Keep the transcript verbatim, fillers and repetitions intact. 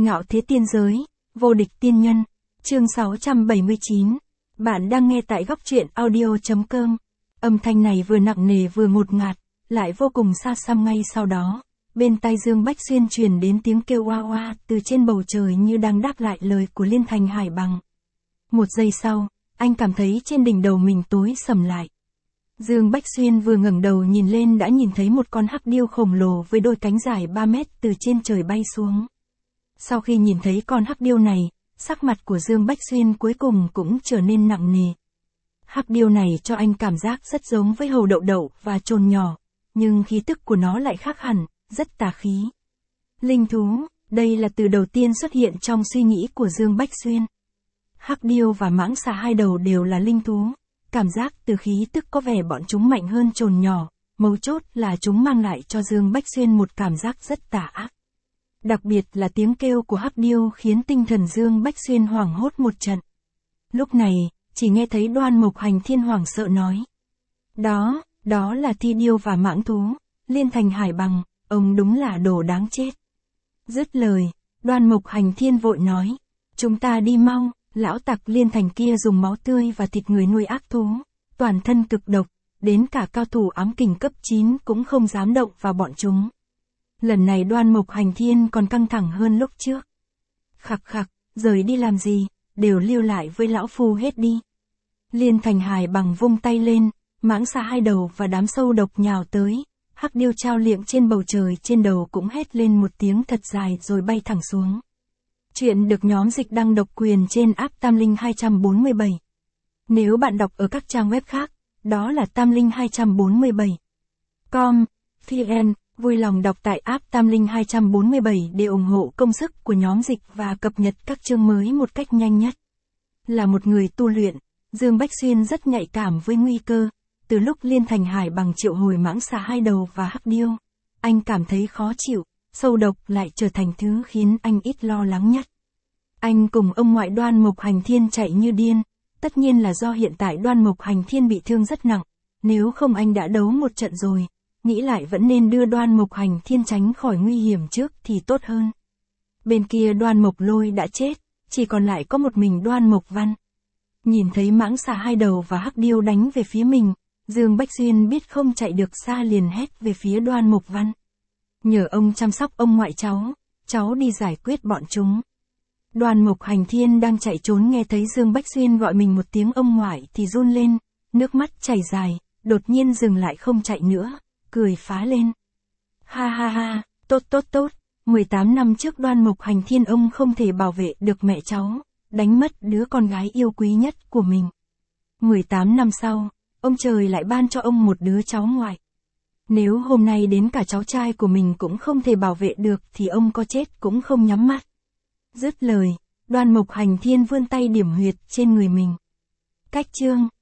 Ngạo thế tiên giới, vô địch tiên nhân, chương sáu trăm bảy mươi chín. Bạn đang nghe tại góc truyện audio chấm com. Âm thanh này vừa nặng nề vừa ngột ngạt, lại vô cùng xa xăm ngay sau đó. Bên tai Dương Bách Xuyên truyền đến tiếng kêu oa oa từ trên bầu trời như đang đáp lại lời của Liên Thành Hải Bằng. Một giây sau, anh cảm thấy trên đỉnh đầu mình tối sầm lại. Dương Bách Xuyên vừa ngẩng đầu nhìn lên đã nhìn thấy một con hắc điêu khổng lồ với đôi cánh dài ba mét từ trên trời bay xuống. Sau khi nhìn thấy con hắc điêu này, sắc mặt của Dương Bách Xuyên cuối cùng cũng trở nên nặng nề. Hắc điêu này cho anh cảm giác rất giống với hầu đậu đậu và trồn nhỏ, nhưng khí tức của nó lại khác hẳn, rất tà khí. Linh thú, đây là từ đầu tiên xuất hiện trong suy nghĩ của Dương Bách Xuyên. Hắc điêu và mãng xà hai đầu đều là linh thú, cảm giác từ khí tức có vẻ bọn chúng mạnh hơn trồn nhỏ, mấu chốt là chúng mang lại cho Dương Bách Xuyên một cảm giác rất tà ác. Đặc biệt là tiếng kêu của hắc điêu khiến tinh thần Dương Bách Xuyên hoảng hốt một trận. Lúc này, chỉ nghe thấy Đoan Mộc Hành Thiên hoảng sợ nói. Đó, đó là thi điêu và mãng thú, Liên Thành Hải Bằng, ông đúng là đồ đáng chết. Dứt lời, Đoan Mộc Hành Thiên vội nói. Chúng ta đi mau, lão tặc Liên Thành kia dùng máu tươi và thịt người nuôi ác thú, toàn thân cực độc, đến cả cao thủ ám kình cấp chín cũng không dám động vào bọn chúng. Lần này Đoan Mộc Hành Thiên còn căng thẳng hơn lúc trước. Khặc khặc, rời đi làm gì, đều lưu lại với lão phu hết đi. Liên Thành Hải Bằng vung tay lên, mãng xà hai đầu và đám sâu độc nhào tới, hắc điêu trao liệng trên bầu trời trên đầu cũng hét lên một tiếng thật dài rồi bay thẳng xuống. Chuyện được nhóm dịch đăng độc quyền trên app Tam Linh hai bốn bảy. Nếu bạn đọc ở các trang web khác, đó là Tam Linh hai bốn bảy. Com, vn, vui lòng đọc tại app Tam Linh hai bốn bảy để ủng hộ công sức của nhóm dịch và cập nhật các chương mới một cách nhanh nhất. Là một người tu luyện, Dương Bách Xuyên rất nhạy cảm với nguy cơ, từ lúc Liên Thành Hải Bằng triệu hồi mãng xà hai đầu và hắc điêu, anh cảm thấy khó chịu, sâu độc lại trở thành thứ khiến anh ít lo lắng nhất. Anh cùng ông ngoại Đoan Mộc Hành Thiên chạy như điên, tất nhiên là do hiện tại Đoan Mộc Hành Thiên bị thương rất nặng, nếu không anh đã đấu một trận rồi, nghĩ lại vẫn nên đưa Đoan Mộc Hành Thiên tránh khỏi nguy hiểm trước thì tốt hơn. Bên kia Đoan Mộc Lôi đã chết, chỉ còn lại có một mình Đoan Mộc Văn. Nhìn thấy mãng xà hai đầu và hắc điêu đánh về phía mình, Dương Bách Xuyên biết không chạy được xa liền hét về phía Đoan Mộc Văn. Nhờ ông chăm sóc ông ngoại cháu, cháu đi giải quyết bọn chúng. Đoan Mộc Hành Thiên đang chạy trốn nghe thấy Dương Bách Xuyên gọi mình một tiếng ông ngoại thì run lên, nước mắt chảy dài, đột nhiên dừng lại không chạy nữa, cười phá lên. Ha ha ha, tốt tốt tốt, mười tám năm trước Đoan Mộc Hành Thiên ông không thể bảo vệ được mẹ cháu, đánh mất đứa con gái yêu quý nhất của mình. mười tám năm sau, ông trời lại ban cho ông một đứa cháu ngoại. Nếu hôm nay đến cả cháu trai của mình cũng không thể bảo vệ được thì ông có chết cũng không nhắm mắt. Dứt lời, Đoan Mộc Hành Thiên vươn tay điểm huyệt trên người mình. Cách chương